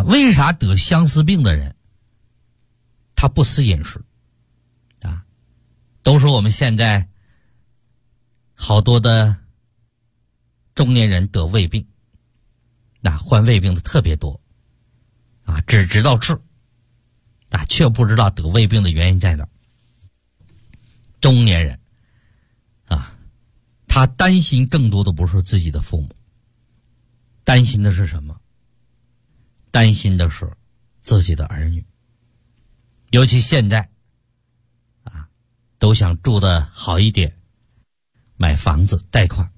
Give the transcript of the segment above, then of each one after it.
为啥得相思病的人他不思饮食啊？都是我们现在好多的中年人得胃病，患胃病的特别多啊，只知道治啊，却不知道得胃病的原因在哪儿。中年人啊，他担心更多的不是自己的父母，担心的是什么？担心的是自己的儿女。尤其现在啊，都想住得好一点，买房子贷款，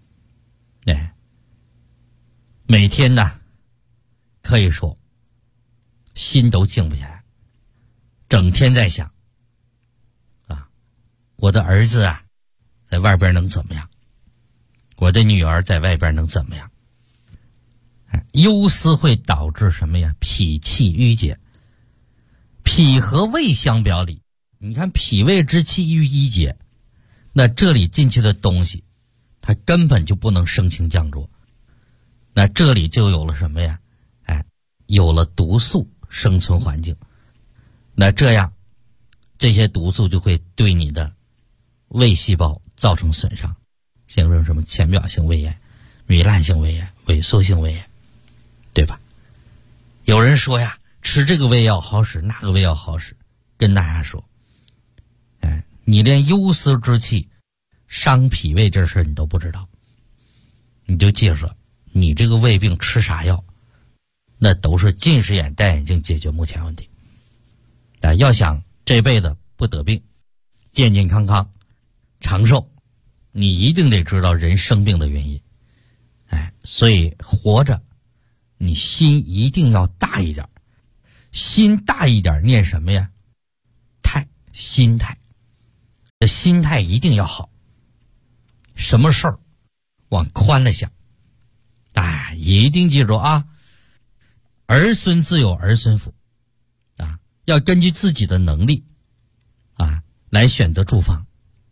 每天呢可以说心都静不下来，整天在想啊，我的儿子啊在外边能怎么样，我的女儿在外边能怎么样。忧思会导致什么呀？脾气郁结。脾和胃相表里，你看脾胃之气郁一结，那这里进去的东西它根本就不能升清降浊，那这里就有了什么呀？有了毒素生存环境，那这样这些毒素就会对你的胃细胞造成损伤，形成什么浅表性胃炎、糜烂性胃炎、萎缩性胃炎，对吧？有人说呀，吃这个胃药好使，那个胃药好使，跟大家说，你连忧思之气伤脾胃这事你都不知道，你就记住，你这个胃病吃啥药，那都是近视眼戴眼镜解决目前问题。要想这辈子不得病，健健康康长寿，你一定得知道人生病的原因。所以活着你心一定要大一点，心大一点念什么呀？心态，心态一定要好，什么事儿往宽了想。一定记住啊，儿孙自有儿孙福啊，要根据自己的能力啊来选择住房，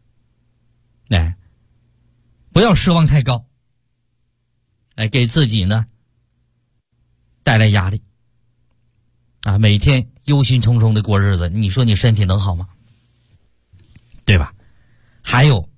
不要奢望太高，给自己呢带来压力啊，每天忧心忡忡的过日子，你说你身体能好吗？对吧？还有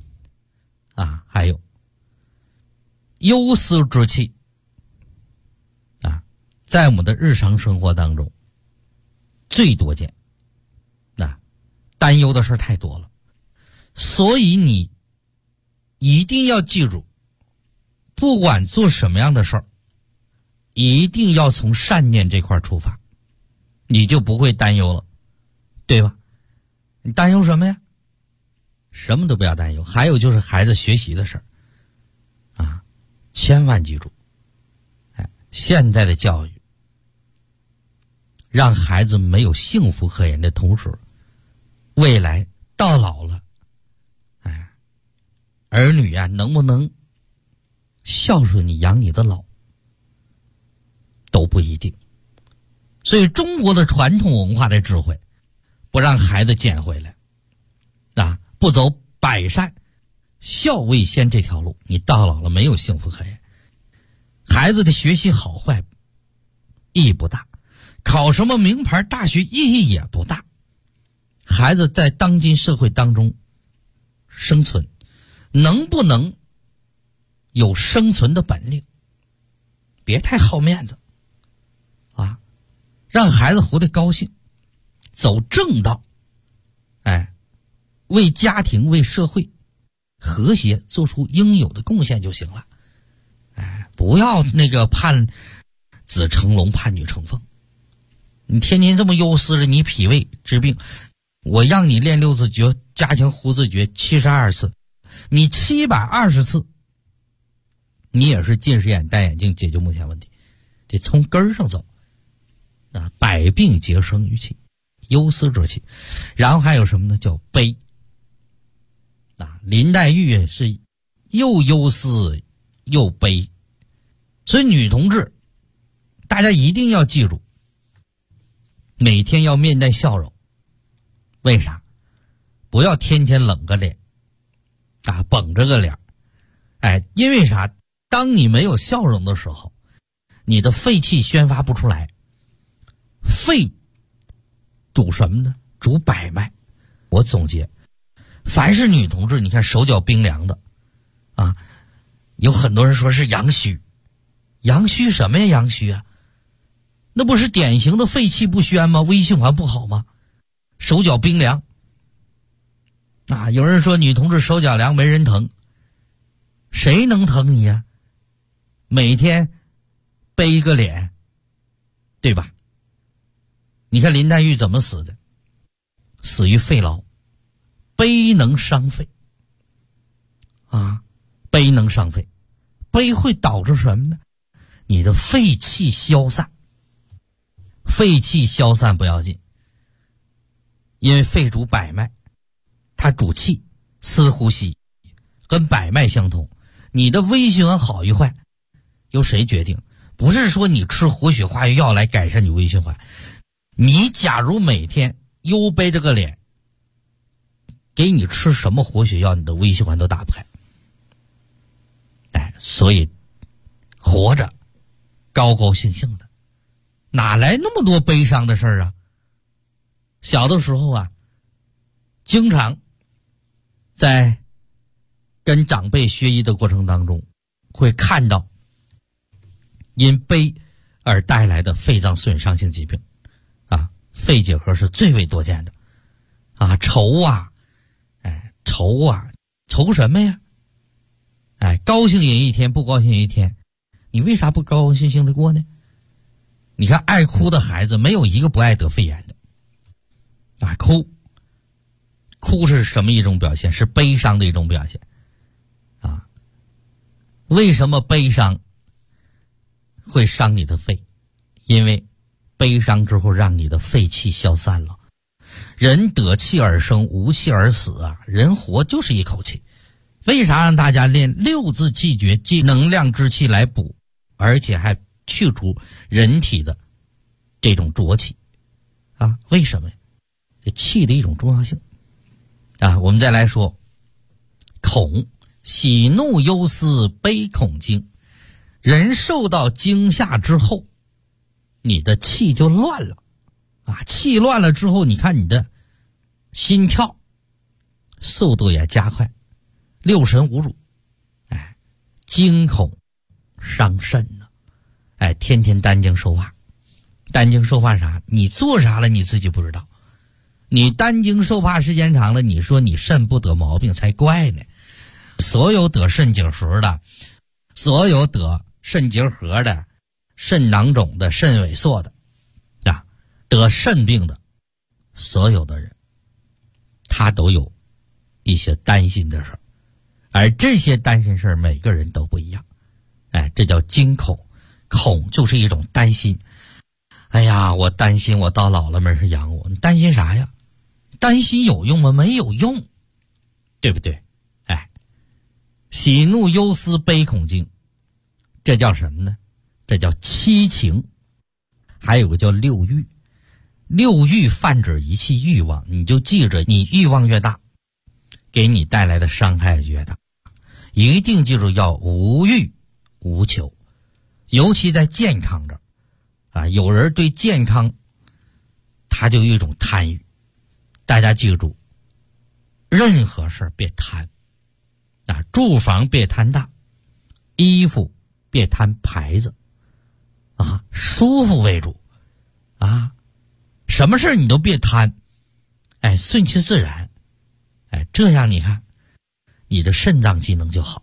忧思之气啊，在我们的日常生活当中最多见，担忧的事太多了，所以你一定要记住，不管做什么样的事儿，一定要从善念这块出发，你就不会担忧了，对吧？你担忧什么呀？什么都不要担忧。还有就是孩子学习的事儿啊，千万记住，现在的教育让孩子没有幸福可言的同时，未来到老了，儿女啊能不能孝顺你养你的老都不一定。所以中国的传统文化的智慧不让孩子捡回来不走百善孝为先这条路，你到老了没有幸福可言。孩子的学习好坏意义不大，考什么名牌大学意义也不大，孩子在当今社会当中生存能不能有生存的本领，别太好面子让孩子活得高兴，走正道，为家庭为社会和谐做出应有的贡献就行了。不要盼子成龙盼女成凤，你天天这么忧思着你脾胃治病，我让你练六字诀加强呼字诀72次，你720次你也是近视眼戴眼镜解决目前问题，得从根儿上走百病皆生于气，忧思之气。然后还有什么呢？叫悲林黛玉是又忧思又悲，所以女同志大家一定要记住，每天要面带笑容。为啥？不要天天冷个脸绷着个脸因为啥？当你没有笑容的时候， 你的肺气宣发不出来。肺主什么呢？主百脉。我总结，凡是女同志，你看手脚冰凉的啊，有很多人说是阳虚。阳虚什么呀？阳虚啊，那不是典型的肺气不宣吗？微循环不好吗？手脚冰凉啊，有人说女同志手脚凉没人疼，谁能疼你呀？每天背一个脸，对吧？你看林黛玉怎么死的？死于肺痨，悲能伤肺啊，悲能伤肺，悲会导致什么呢？你的肺气消散。肺气消散不要紧，因为肺主百脉，它主气，司呼吸，跟百脉相通。你的微循环好与坏由谁决定？不是说你吃活血化瘀药来改善你微循环，你假如每天又背着个脸，给你吃什么活血药，你的微循环都打不开。所以活着高高兴兴的，哪来那么多悲伤的事儿啊？小的时候啊，经常在跟长辈学医的过程当中，会看到因悲而带来的肺脏损伤性疾病啊，肺结核是最为多见的啊。愁啊，愁什么呀？高兴也一天，不高兴也一天，你为啥不高高兴兴的过呢？你看爱哭的孩子没有一个不爱得肺炎的啊。哭是什么一种表现？是悲伤的一种表现啊。为什么悲伤会伤你的肺？因为悲伤之后让你的肺气消散了。人得气而生，无气而死啊！人活就是一口气。为啥让大家练六字气诀，借能量之气来补，而且还去除人体的这种浊气啊？为什么呀？这气的一种重要性啊！我们再来说恐，喜怒忧思悲恐惊。人受到惊吓之后，你的气就乱了啊！气乱了之后，你看你的心跳速度也加快，六神无主，惊恐伤肾呢。天天担惊受怕，担惊受怕啥？你做啥了你自己不知道。你担惊受怕时间长了，你说你肾不得毛病才怪呢。所有得肾结核的，所有得肾结核的、肾囊肿的、肾萎缩的啊，得肾病的所有的人，他都有一些担心的事儿，而这些担心事儿每个人都不一样。这叫惊恐。恐就是一种担心。哎呀，我担心我到老了没人养我。你担心啥呀？担心有用吗？没有用，对不对？喜怒忧思悲恐惊，这叫什么呢？这叫七情。还有个叫六欲。六欲泛指一切欲望，你就记着，你欲望越大，给你带来的伤害越大。一定记住要无欲无求，尤其在健康这儿啊，有人对健康他就有一种贪欲。大家记住，任何事别贪啊，住房别贪大，衣服别贪牌子啊，舒服为主啊，什么事你都别贪，顺其自然，这样你看你的肾脏机能就好。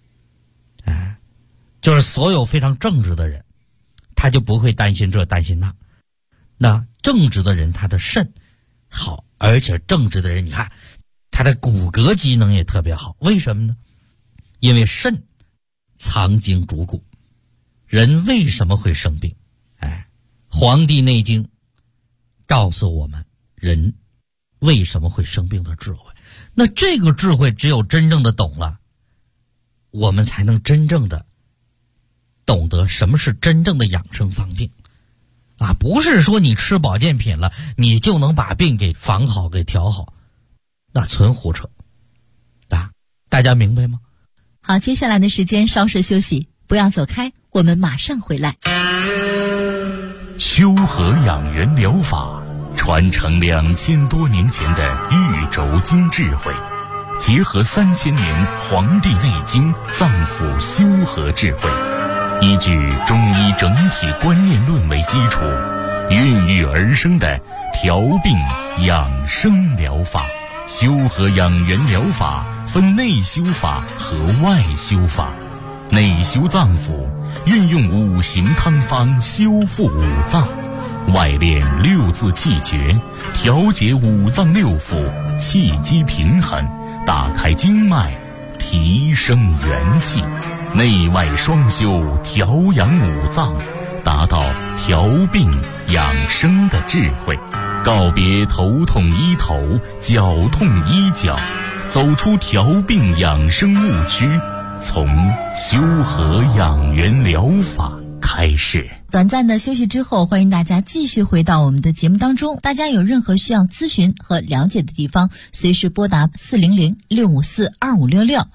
就是所有非常正直的人，他就不会担心这担心那。那正直的人他的肾好，而且正直的人你看他的骨骼机能也特别好。为什么呢？因为肾藏精主骨。人为什么会生病？黄帝内经告诉我们人为什么会生病的智慧。那这个智慧只有真正的懂了，我们才能真正的懂得什么是真正的养生防病啊！不是说你吃保健品了你就能把病给防好给调好，那纯胡扯啊！大家明白吗？ 好，接下来的时间稍事休息， 不要走开，我们马上回来。 修和养元疗法传承2000多年前的玉轴经智慧，结合3000年《黄帝内经》脏腑修和智慧，依据中医整体观念论为基础，孕育而生的调病养生疗法。修和养元疗法分内修法和外修法。内修脏腑，运用五行汤方修复五脏；外练6字气诀，调节五脏六腑，气机平衡，打开经脉，提升元气。内外双修，调养五脏，达到调病养生的智慧。告别头痛医头，脚痛医脚，走出调病养生误区，从修和养元疗法开始。 短暂的休息之后，欢迎大家继续回到我们的节目当中。大家有任何需要咨询和了解的地方，随时拨打400-654-2566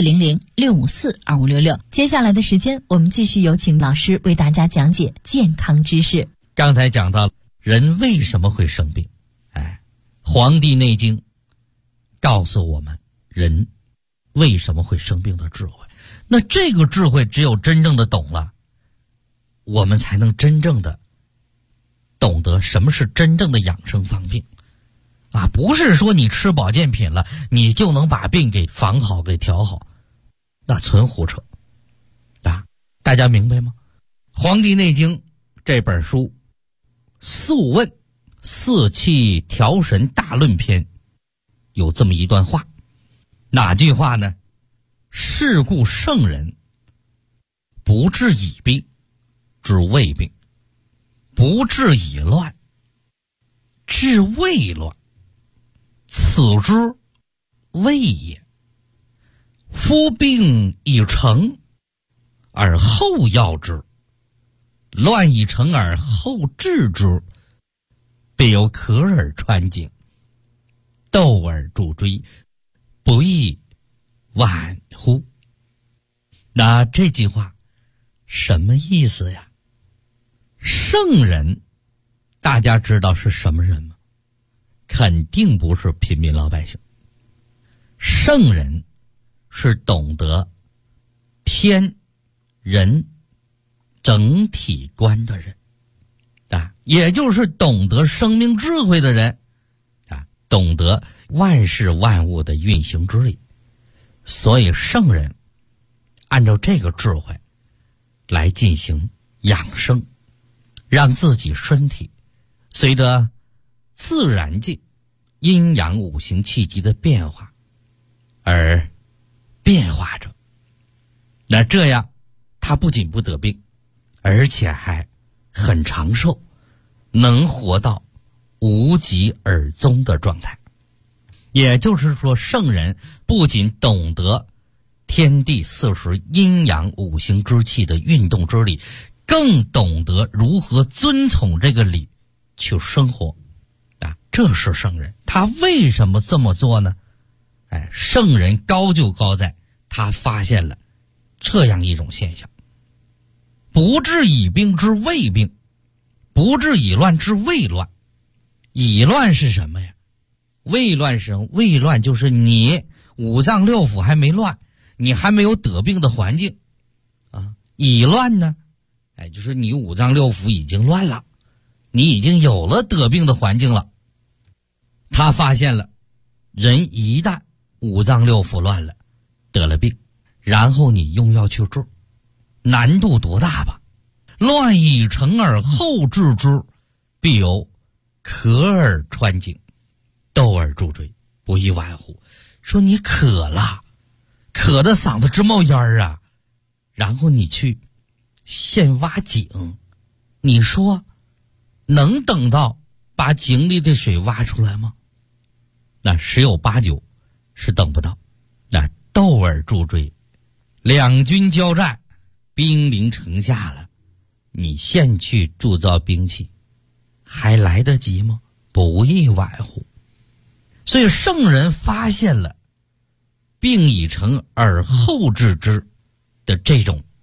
400-654-2566。接下来的时间，我们继续有请老师为大家讲解健康知识。 刚才讲到人为什么会生病，《黄帝内经》告诉我们人为什么会生病的智慧。那这个智慧只有真正的懂了，我们才能真正的懂得什么是真正的养生防病不是说你吃保健品了你就能把病给防好给调好，那纯胡扯大家明白吗？黄帝内经这本书素问四气调神大论篇有这么一段话，哪句话呢？是故圣人不治已病治未病，不治已乱治未乱，此之谓也。夫病已成而后药之，乱已成而后治之，必有咳而穿颈，窦而助椎，不亦晚乎？那这句话什么意思呀？圣人大家知道是什么人吗？肯定不是平民老百姓。圣人是懂得天人整体观的人也就是懂得生命智慧的人懂得万事万物的运行之理。所以圣人按照这个智慧来进行养生，让自己身体随着自然界阴阳五行气机的变化而变化着。那这样他不仅不得病，而且还很长寿，能活到无疾而终的状态。也就是说，圣人不仅懂得天地四时阴阳五行之气的运动之理，更懂得如何遵从这个理去生活这是圣人。他为什么这么做呢？圣人高就高在他发现了这样一种现象：不治已病之未病，不治已乱之未乱。已乱是什么呀？未乱是什么？未乱就是你五脏六腑还没乱，你还没有得病的环境已乱呢就是你五脏六腑已经乱了，你已经有了得病的环境了。他发现了人一旦五脏六腑乱了，得了病，然后你用药去治，难度多大吧？乱已成而后治之，必有咳而穿颈，窦而助椎，不亦晚乎？说你渴了，渴的嗓子直冒烟然后你去现挖井，你说能等到把井里的水挖出来吗？那十有八九是等不到。那窦而助椎，两军交战，兵临城下了，你现去铸造兵器还来得及吗？不亦晚乎？所以圣人发现了病已成而后治之的这种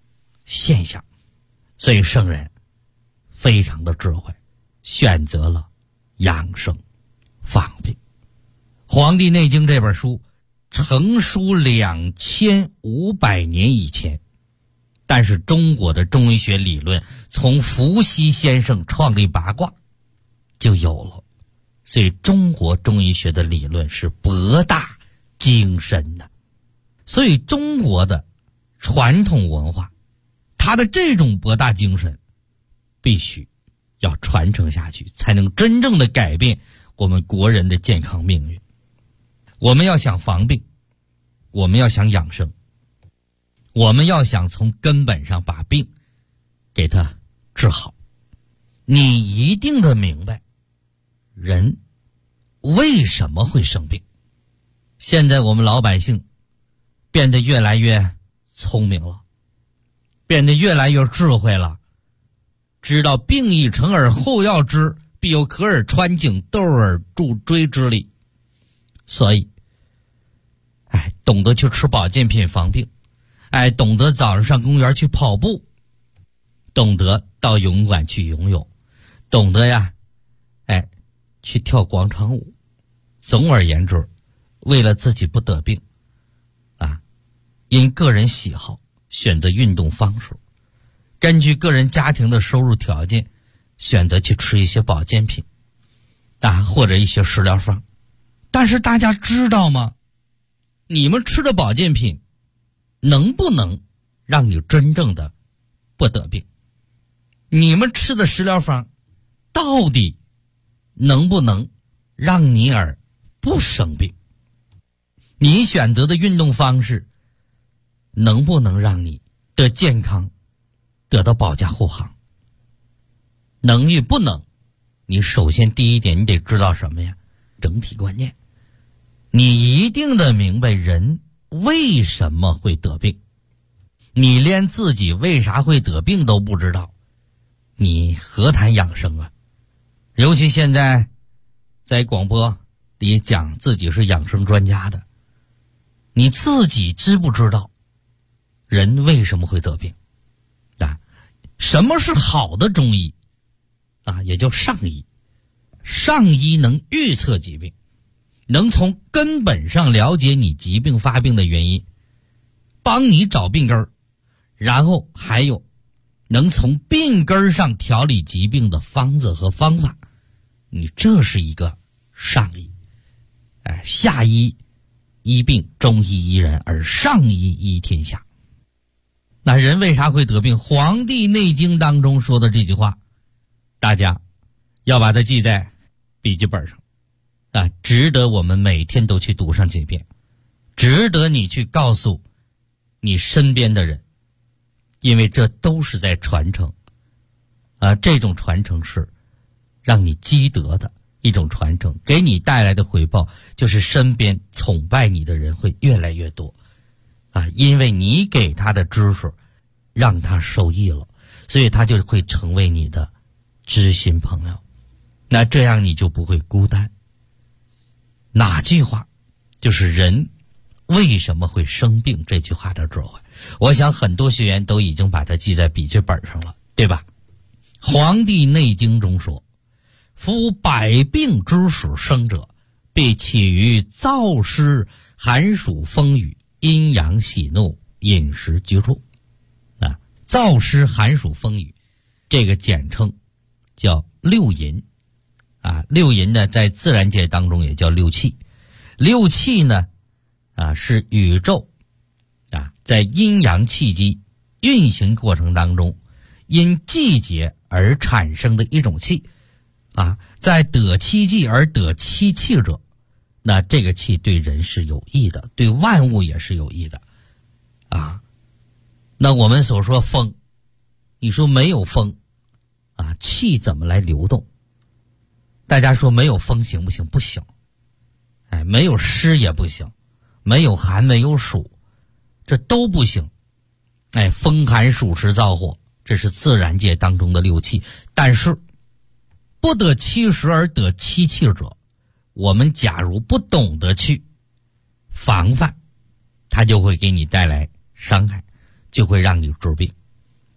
现象。所以圣人非常的智慧，选择了养生防病。《黄帝内经》这本书成书2500年以前，但是中国的中医学理论从伏羲先生创立八卦就有了，所以中国中医学的理论是博大精深的。所以中国的传统文化，它的这种博大精深必须要传承下去，才能真正的改变我们国人的健康命运。我们要想防病，我们要想养生，我们要想从根本上把病给它治好，你一定得明白人为什么会生病。现在我们老百姓变得越来越聪明了，变得越来越智慧了，知道病已成而后要之，必有可而穿井，斗而助锥之理。所以懂得去吃保健品防病，懂得早上上公园去跑步，懂得到游泳馆去游泳，懂得去跳广场舞。总而言之，为了自己不得病因个人喜好选择运动方式，根据个人家庭的收入条件选择去吃一些保健品或者一些食疗方。但是大家知道吗？你们吃的保健品能不能让你真正的不得病？你们吃的食疗方到底能不能让你而不生病？你选择的运动方式能不能让你的健康得到保驾护航？能与不能，你首先第一点你得知道什么呀？整体观念。你一定得明白人为什么会得病。你连自己为啥会得病都不知道，你何谈养生啊？尤其现在在广播里讲自己是养生专家的，你自己知不知道人为什么会得病什么是好的中医也叫上医。上医能预测疾病，能从根本上了解你疾病发病的原因，帮你找病根儿，然后还有能从病根上调理疾病的方子和方法。你这是一个上医。下医医病，中医医人，而上医医天下。那人为啥会得病？《黄帝内经》当中说的这句话，大家要把它记在笔记本上值得我们每天都去读上几遍，值得你去告诉你身边的人，因为这都是在传承这种传承是让你积德的一种传承，给你带来的回报就是身边崇拜你的人会越来越多因为你给他的知识让他受益了，所以他就会成为你的知心朋友。那这样你就不会孤单。哪句话就是人为什么会生病这句话的智慧。我想很多学员都已经把它记在笔记本上了，对吧？《黄帝内经》中说，夫百病之始生者，必起于燥湿寒暑风雨阴阳喜怒饮食居住燥湿寒暑风雨这个简称叫六淫六淫呢在自然界当中也叫六气。六气呢是宇宙在阴阳气机运行过程当中因季节而产生的一种气在得其季而得其气者，那这个气对人是有益的，对万物也是有益的那我们所说风，你说没有风气怎么来流动？大家说没有风行不行？不行。没有湿也不行，没有寒没有暑，这都不行。风寒暑湿燥火，这是自然界当中的六气。但是不得其时而得其气者，我们假如不懂得去防范，它就会给你带来伤害，就会让你治病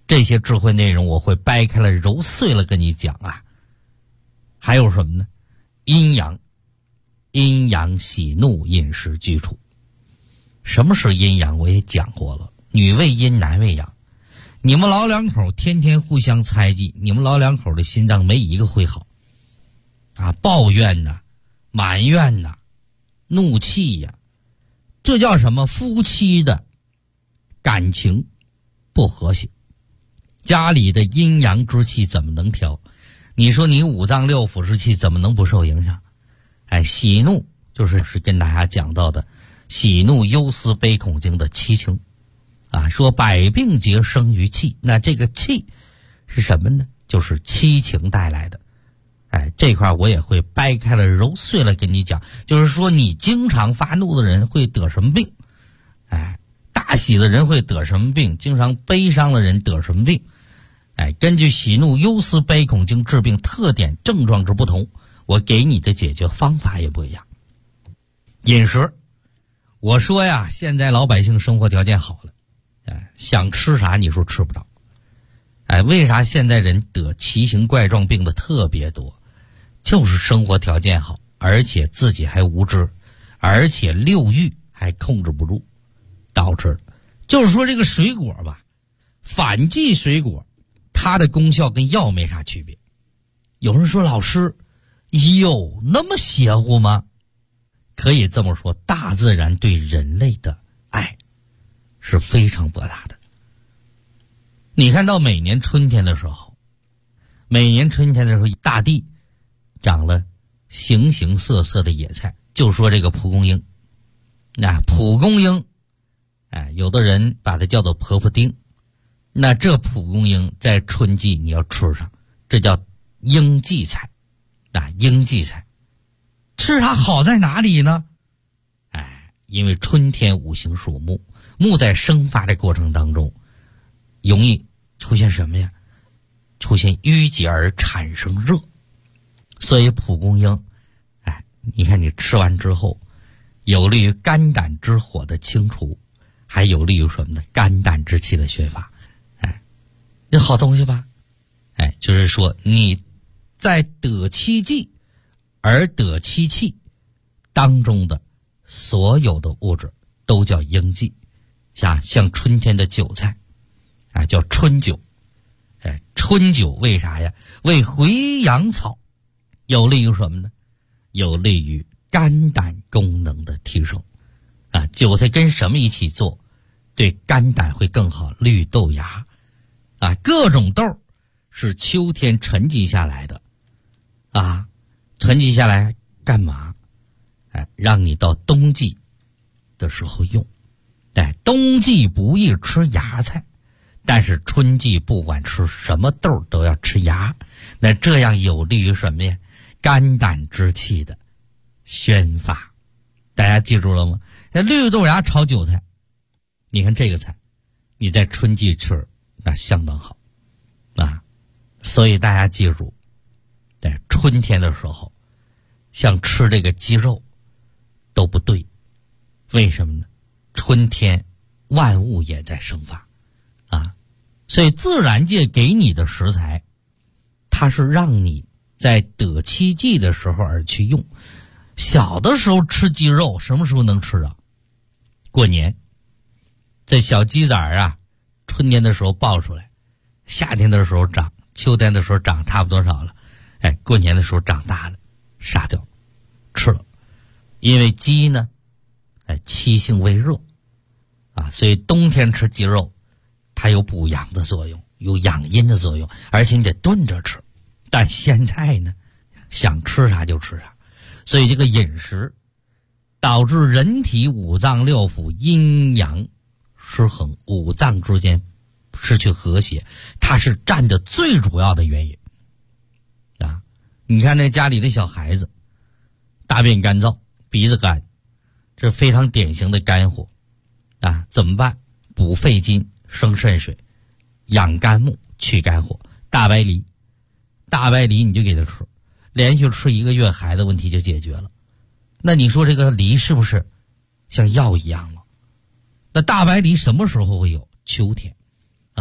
这些智慧内容我会掰开了揉碎了跟你讲啊。还有什么呢？阴阳喜怒饮食居处。什么是阴阳我也讲过了，女为阴男为阳。你们老两口天天互相猜忌，你们老两口的心脏没一个会好啊，抱怨呐，埋怨呐，怒气呀，这叫什么？夫妻的感情不和谐，家里的阴阳之气怎么能调？你说你五脏六腑之气怎么能不受影响？喜怒就是跟大家讲到的喜怒忧思悲恐惊的七情啊，说百病皆生于气，那这个气是什么呢？就是七情带来的。这块我也会掰开了揉碎了跟你讲，就是说你经常发怒的人会得什么病，大喜的人会得什么病，经常悲伤的人得什么病。根据喜怒忧思悲恐惊治病特点症状之不同，我给你的解决方法也不一样。饮食，我说呀，现在老百姓生活条件好了，想吃啥你说吃不着。为啥现在人得奇形怪状病的特别多？就是生活条件好，而且自己还无知，而且六欲还控制不住导致的。就是说这个水果吧，反季水果它的功效跟药没啥区别。有人说老师，有那么邪乎吗？可以这么说，大自然对人类的爱是非常博大的。你看到每年春天的时候，大地长了形形色色的野菜，就说这个蒲公英。那蒲公英有的人把它叫做婆婆丁，那这蒲公英在春季你要吃上，这叫应季菜。应季菜吃它好在哪里呢？因为春天五行属木，木在生发的过程当中容易出现什么呀？出现淤结而产生热。所以蒲公英你看你吃完之后，有利于肝胆之火的清除，还有利于什么呢？肝胆之气的宣发。这好东西吧？就是说你在得七季而得七气当中的所有的物质都叫应季。像春天的韭菜叫春韭。春韭为啥呀？为回阳草，有利于什么呢？有利于肝胆功能的提升。韭菜跟什么一起做对肝胆会更好？绿豆芽各种豆是秋天沉积下来的沉积下来干嘛？让你到冬季的时候用。冬季不宜吃芽菜，但是春季不管吃什么豆都要吃芽，那这样有利于什么呀？肝胆之气的宣发。大家记住了吗？那绿豆芽炒韭菜，你看这个菜你在春季吃那相当好所以大家记住，在春天的时候像吃这个鸡肉都不对。为什么呢？春天万物也在生发所以自然界给你的食材，它是让你在得七季的时候而去用。小的时候吃鸡肉什么时候能吃到？过年，这小鸡崽春天的时候抱出来，夏天的时候长，秋天的时候长差不多少了，过年的时候长大了，杀掉吃了。因为鸡呢七性为热所以冬天吃鸡肉它有补阳的作用，有养阴的作用，而且你得炖着吃。但现在呢，想吃啥就吃啥，所以这个饮食导致人体五脏六腑阴阳失衡，五脏之间失去和谐，它是占的最主要的原因你看那家里的小孩子大便干燥，鼻子干，这非常典型的肝火怎么办？补肺金，生肾水，养肝木，去肝火。大白梨你就给他吃，连续吃1个月，孩子问题就解决了。那你说这个梨是不是像药一样了？那大白梨什么时候会有？秋天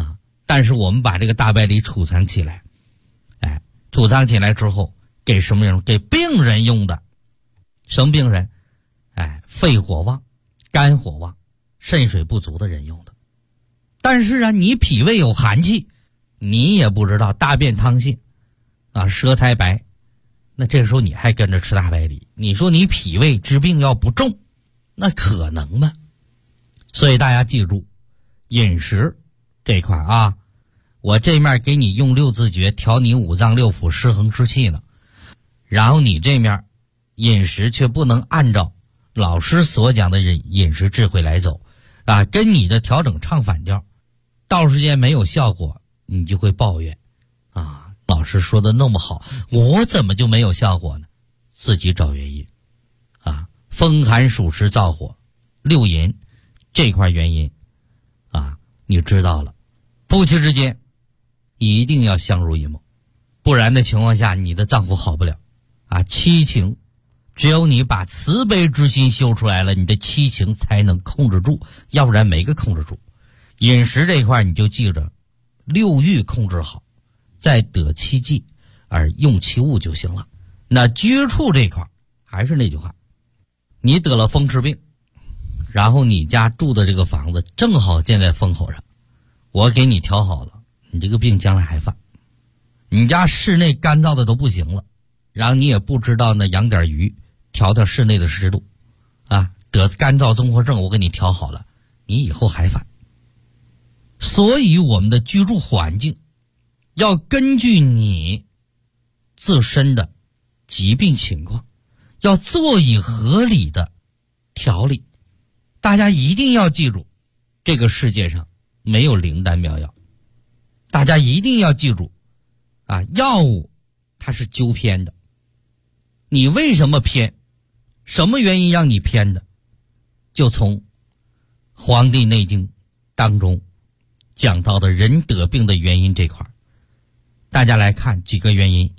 但是我们把这个大白梨储藏起来，储藏起来之后给什么人？给病人用的。什么病人？肺火旺、肝火旺、肾水不足的人用的。但是啊，你脾胃有寒气，你也不知道，大便溏泻舌苔白，那这时候你还跟着吃大白梨，你说你脾胃之病要不重，那可能吗？所以大家记住，饮食这块啊，我这面给你用六字诀调你五脏六腑失衡之气呢，然后你这面饮食却不能按照老师所讲的饮食智慧来走跟你的调整唱反调，到时间没有效果，你就会抱怨老师说的那么好，我怎么就没有效果呢？自己找原因风寒暑湿燥火六淫这块原因你知道了，夫妻之间一定要相濡以沫，不然的情况下你的脏腑好不了七情只有你把慈悲之心修出来了，你的七情才能控制住，要不然没个控制住。饮食这块你就记着，六欲控制好，再得其剂而用其物就行了。那居处这块还是那句话，你得了风湿病，然后你家住的这个房子正好建在风口上，我给你调好了，你这个病将来还犯。你家室内干燥的都不行了，然后你也不知道呢，养点鱼调室内的湿度得干燥综合症，我给你调好了，你以后还犯。所以我们的居住环境要根据你自身的疾病情况，要做以合理的调理。大家一定要记住，这个世界上没有灵丹妙药。大家一定要记住药物它是纠偏的。你为什么偏？什么原因让你偏的？就从《黄帝内经》当中讲到的人得病的原因这块，大家来看几个原因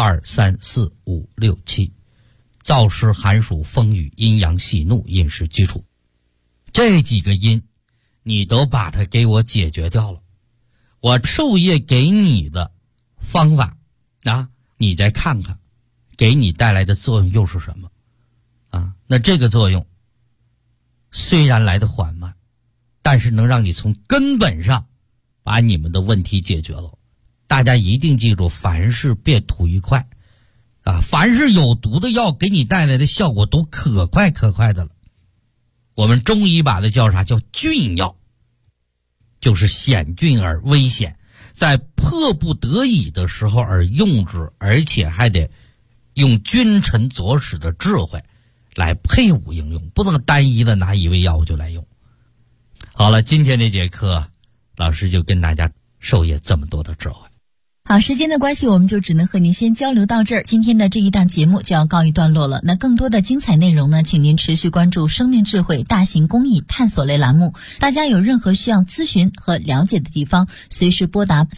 ：1、2、3、4、5、6、7，燥湿寒暑风雨阴阳喜怒饮食居处，这几个因你都把它给我解决掉了。我授业给你的方法你再看看给你带来的作用又是什么那这个作用虽然来得缓慢，但是能让你从根本上把你们的问题解决了。大家一定记住，凡事别图愉快凡是有毒的药给你带来的效果都可快可快的了。我们中医把它叫啥？叫峻药，就是险峻而危险，在迫不得已的时候而用之，而且还得用君臣佐使的智慧来配伍应用，不能单一的拿一味药物就来用。好了，今天这节课老师就跟大家授业这么多的智慧。 好，时间的关系，我们就只能和您先交流到这儿。今天的这一档节目就要告一段落了。那更多的精彩内容呢，请您持续关注生命智慧大型公益探索类栏目。大家有任何需要咨询和了解的地方，随时拨打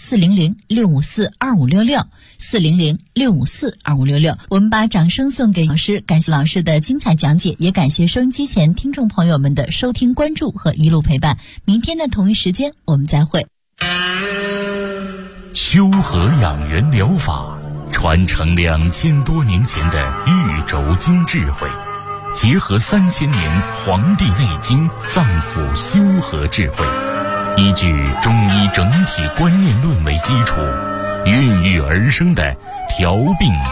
400-654-2566 400-654-2566。我们把掌声送给老师，感谢老师的精彩讲解，也感谢收音机前听众朋友们的收听关注和一路陪伴。明天的同一时间我们再会。 修和养元疗法传承2000多年前的玉轴经智慧，结合3000年《黄帝内经》脏腑修和智慧，依据中医整体观念论为基础，孕育而生的调病